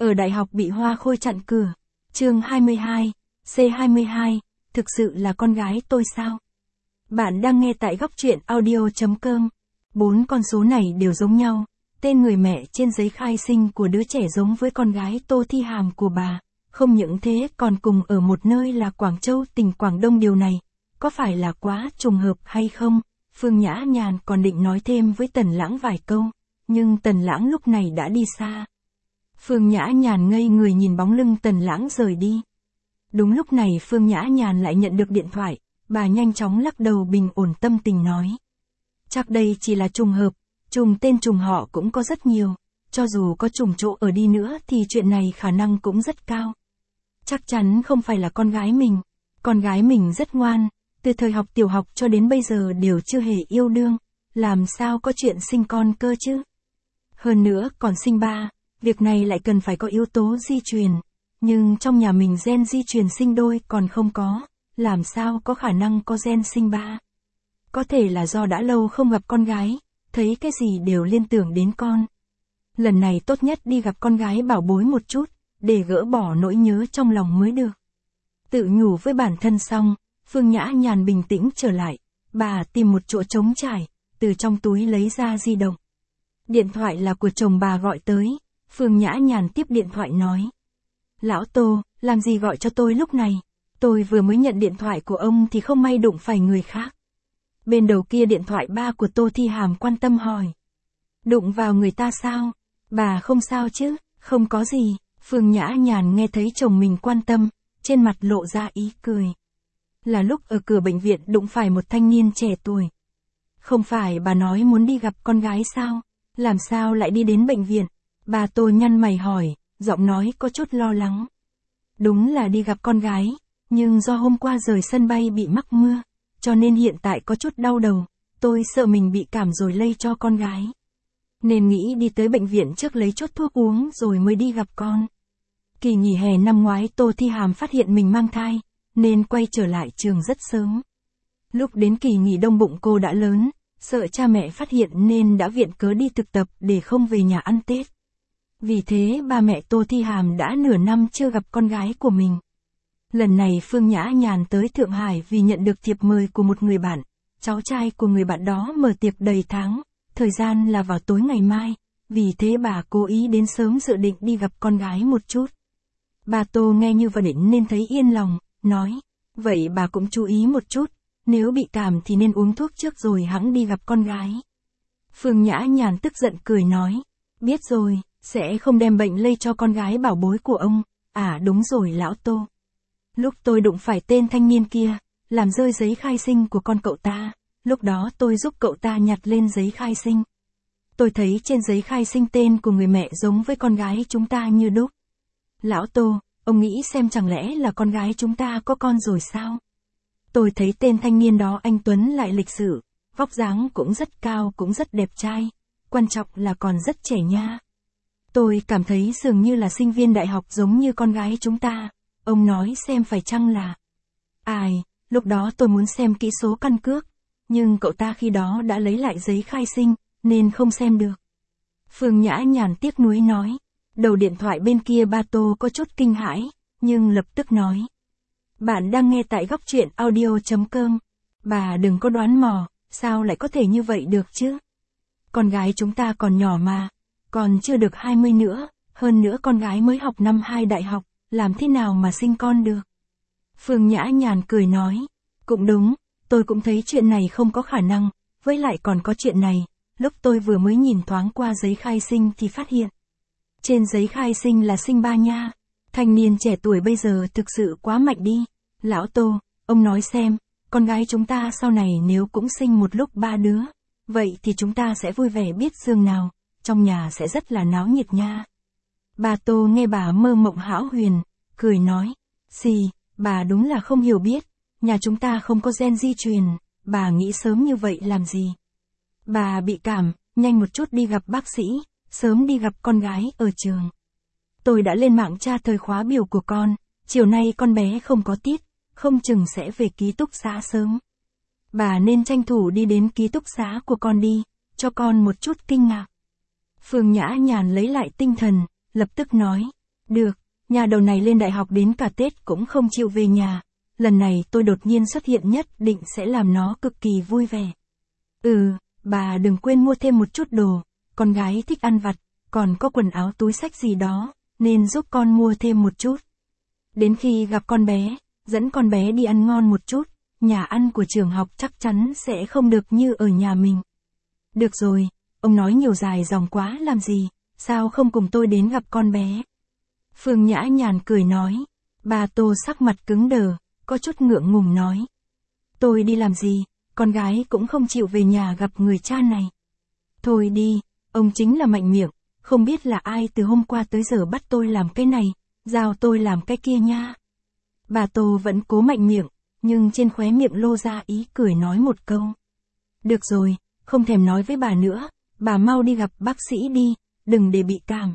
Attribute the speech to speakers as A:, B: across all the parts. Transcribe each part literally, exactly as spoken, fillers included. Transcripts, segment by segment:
A: Ở đại học bị hoa khôi chặn cửa. Chương hai mươi hai, C hai mươi hai, thực sự là con gái tôi sao? Bạn đang nghe tại góc truyện audio chấm com. Bốn con số này đều giống nhau. Tên người mẹ trên giấy khai sinh của đứa trẻ giống với con gái Tô Thi Hàm của bà. Không những thế còn cùng ở một nơi là Quảng Châu, tỉnh Quảng Đông. Điều này có phải là quá trùng hợp hay không? Phương Nhã Nhàn còn định nói thêm với Tần Lãng vài câu, nhưng Tần Lãng lúc này đã đi xa. Phương Nhã Nhàn ngây người nhìn bóng lưng Tần Lãng rời đi. Đúng lúc này Phương Nhã Nhàn lại nhận được điện thoại, bà nhanh chóng lắc đầu bình ổn tâm tình nói. Chắc đây chỉ là trùng hợp, trùng tên trùng họ cũng có rất nhiều, cho dù có trùng chỗ ở đi nữa thì chuyện này khả năng cũng rất cao. Chắc chắn không phải là con gái mình, con gái mình rất ngoan, từ thời học tiểu học cho đến bây giờ đều chưa hề yêu đương, làm sao có chuyện sinh con cơ chứ? Hơn nữa còn sinh ba, việc này lại cần phải có yếu tố di truyền, nhưng trong nhà mình gen di truyền sinh đôi còn không có, làm sao có khả năng có gen sinh ba? Có thể là do đã lâu không gặp con gái, thấy cái gì đều liên tưởng đến con. Lần này tốt nhất đi gặp con gái bảo bối một chút, để gỡ bỏ nỗi nhớ trong lòng mới được. Tự nhủ với bản thân xong, Phương Nhã Nhàn bình tĩnh trở lại, bà tìm một chỗ trống trải, từ trong túi lấy ra di động. Điện thoại là của chồng bà gọi tới, Phương Nhã Nhàn tiếp điện thoại nói. Lão Tô, làm gì gọi cho tôi lúc này? Tôi vừa mới nhận điện thoại của ông thì không may đụng phải người khác. Bên đầu kia điện thoại ba của Tô Thi Hàm quan tâm hỏi. Đụng vào người ta sao? Bà không sao chứ? Không có gì. Phương Nhã Nhàn nghe thấy chồng mình quan tâm, trên mặt lộ ra ý cười. Là lúc ở cửa bệnh viện đụng phải một thanh niên trẻ tuổi. Không phải bà nói muốn đi gặp con gái sao? Làm sao lại đi đến bệnh viện? Bà Tô nhăn mày hỏi, giọng nói có chút lo lắng. Đúng là đi gặp con gái, nhưng do hôm qua rời sân bay bị mắc mưa, cho nên hiện tại có chút đau đầu, tôi sợ mình bị cảm rồi lây cho con gái. Nên nghĩ đi tới bệnh viện trước lấy chốt thuốc uống rồi mới đi gặp con. Kỳ nghỉ hè năm ngoái Tô Thi Hàm phát hiện mình mang thai, nên quay trở lại trường rất sớm. Lúc đến kỳ nghỉ đông bụng cô đã lớn, sợ cha mẹ phát hiện nên đã viện cớ đi thực tập để không về nhà ăn Tết. Vì thế ba mẹ Tô Thi Hàm đã nửa năm chưa gặp con gái của mình. Lần này Phương Nhã Nhàn tới Thượng Hải vì nhận được thiệp mời của một người bạn, cháu trai của người bạn đó mở tiệc đầy tháng, thời gian là vào tối ngày mai, vì thế bà cố ý đến sớm dự định đi gặp con gái một chút. Bà Tô nghe như vậy nên thấy yên lòng, nói, vậy bà cũng chú ý một chút, nếu bị cảm thì nên uống thuốc trước rồi hẵng đi gặp con gái. Phương Nhã Nhàn tức giận cười nói, biết rồi, sẽ không đem bệnh lây cho con gái bảo bối của ông. À đúng rồi lão Tô. Lúc tôi đụng phải tên thanh niên kia, làm rơi giấy khai sinh của con cậu ta, lúc đó tôi giúp cậu ta nhặt lên giấy khai sinh. Tôi thấy trên giấy khai sinh tên của người mẹ giống với con gái chúng ta như đúc. Lão Tô, ông nghĩ xem chẳng lẽ là con gái chúng ta có con rồi sao? Tôi thấy tên thanh niên đó anh Tuấn lại lịch sự, vóc dáng cũng rất cao cũng rất đẹp trai, quan trọng là còn rất trẻ nha. Tôi cảm thấy dường như là sinh viên đại học giống như con gái chúng ta, ông nói xem phải chăng là... Ai, lúc đó tôi muốn xem kỹ số căn cước, nhưng cậu ta khi đó đã lấy lại giấy khai sinh, nên không xem được. Phương Nhã Nhàn tiếc nuối nói, đầu điện thoại bên kia ba Tô có chút kinh hãi, nhưng lập tức nói. Bạn đang nghe tại góc truyện audio chấm com, bà đừng có đoán mò, sao lại có thể như vậy được chứ? Con gái chúng ta còn nhỏ mà, còn chưa được hai mươi nữa, hơn nữa con gái mới học năm hai đại học, làm thế nào mà sinh con được? Phương Nhã Nhàn cười nói, cũng đúng, tôi cũng thấy chuyện này không có khả năng, với lại còn có chuyện này, lúc tôi vừa mới nhìn thoáng qua giấy khai sinh thì phát hiện. Trên giấy khai sinh là sinh ba nha, thanh niên trẻ tuổi bây giờ thực sự quá mạnh đi. Lão Tô, ông nói xem, con gái chúng ta sau này nếu cũng sinh một lúc ba đứa, vậy thì chúng ta sẽ vui vẻ biết dương nào, trong nhà sẽ rất là náo nhiệt nha. Bà Tô nghe bà mơ mộng hão huyền, cười nói, xì, bà đúng là không hiểu biết, nhà chúng ta không có gen di truyền, bà nghĩ sớm như vậy làm gì. Bà bị cảm, nhanh một chút đi gặp bác sĩ, sớm đi gặp con gái ở trường. Tôi đã lên mạng tra thời khóa biểu của con, chiều nay con bé không có tiết, không chừng sẽ về ký túc xá sớm. Bà nên tranh thủ đi đến ký túc xá của con đi, cho con một chút kinh ngạc. Phương Nhã Nhàn lấy lại tinh thần, lập tức nói, Được, nhà đầu này lên đại học đến cả Tết cũng không chịu về nhà. Lần này tôi đột nhiên xuất hiện nhất định sẽ làm nó cực kỳ vui vẻ. Ừ, bà đừng quên mua thêm một chút đồ, con gái thích ăn vặt, còn có quần áo túi xách gì đó, nên giúp con mua thêm một chút. Đến khi gặp con bé, dẫn con bé đi ăn ngon một chút, nhà ăn của trường học chắc chắn sẽ không được như ở nhà mình. Được rồi, ông nói nhiều dài dòng quá làm gì, sao không cùng tôi đến gặp con bé? Phương Nhã Nhàn cười nói. Bà Tô sắc mặt cứng đờ, có chút ngượng ngùng nói. Tôi đi làm gì, con gái cũng không chịu về nhà gặp người cha này. Thôi đi, ông chính là mạnh miệng, không biết là ai từ hôm qua tới giờ bắt tôi làm cái này, giao tôi làm cái kia nha. Bà Tô vẫn cố mạnh miệng, nhưng trên khóe miệng lô ra ý cười nói một câu. Được rồi, không thèm nói với bà nữa, bà mau đi gặp bác sĩ đi, đừng để bị cảm.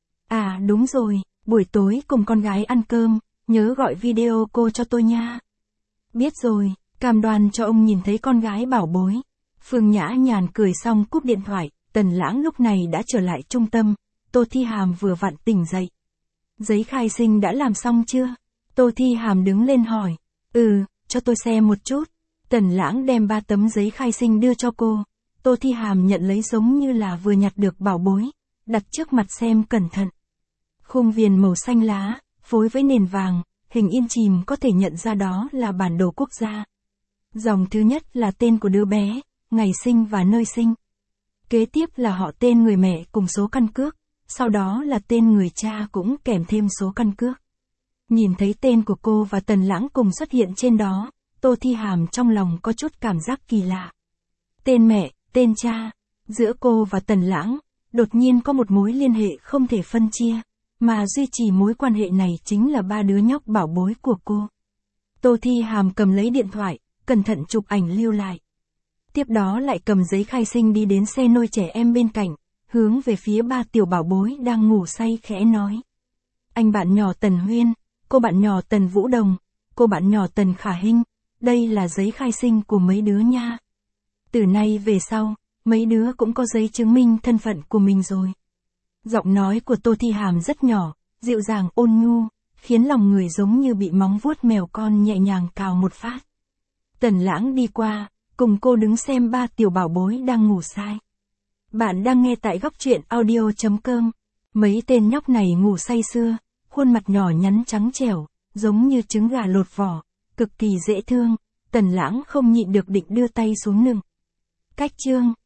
A: À đúng rồi, buổi tối cùng con gái ăn cơm, nhớ gọi video cô cho tôi nha. Biết rồi, cam đoan cho ông nhìn thấy con gái bảo bối. Phương Nhã Nhàn cười xong cúp điện thoại, Tần Lãng lúc này đã trở lại trung tâm, Tô Thi Hàm vừa vặn tỉnh dậy. Giấy khai sinh đã làm xong chưa? Tô Thi Hàm đứng lên hỏi. Ừ, cho tôi xem một chút. Tần Lãng đem ba tấm giấy khai sinh đưa cho cô. Tô Thi Hàm nhận lấy giống như là vừa nhặt được bảo bối, đặt trước mặt xem cẩn thận. Khung viền màu xanh lá, phối với nền vàng, hình in chìm có thể nhận ra đó là bản đồ quốc gia. Dòng thứ nhất là tên của đứa bé, ngày sinh và nơi sinh. Kế tiếp là họ tên người mẹ cùng số căn cước, sau đó là tên người cha cũng kèm thêm số căn cước. Nhìn thấy tên của cô và Tần Lãng cùng xuất hiện trên đó, Tô Thi Hàm trong lòng có chút cảm giác kỳ lạ. Tên mẹ, tên cha, giữa cô và Tần Lãng, đột nhiên có một mối liên hệ không thể phân chia, mà duy trì mối quan hệ này chính là ba đứa nhóc bảo bối của cô. Tô Thi Hàm cầm lấy điện thoại, cẩn thận chụp ảnh lưu lại. Tiếp đó lại cầm giấy khai sinh đi đến xe nôi trẻ em bên cạnh, hướng về phía ba tiểu bảo bối đang ngủ say khẽ nói. Anh bạn nhỏ Tần Huyên, cô bạn nhỏ Tần Vũ Đồng, cô bạn nhỏ Tần Khả Hinh, đây là giấy khai sinh của mấy đứa nha. Từ nay về sau, mấy đứa cũng có giấy chứng minh thân phận của mình rồi. Giọng nói của Tô Thi Hàm rất nhỏ, dịu dàng ôn nhu, khiến lòng người giống như bị móng vuốt mèo con nhẹ nhàng cào một phát. Tần Lãng đi qua, cùng cô đứng xem ba tiểu bảo bối đang ngủ say. Bạn đang nghe tại góc truyện audio chấm com. Mấy tên nhóc này ngủ say sưa, khuôn mặt nhỏ nhắn trắng trẻo, giống như trứng gà lột vỏ, cực kỳ dễ thương. Tần Lãng không nhịn được định đưa tay xuống nựng. Cách chương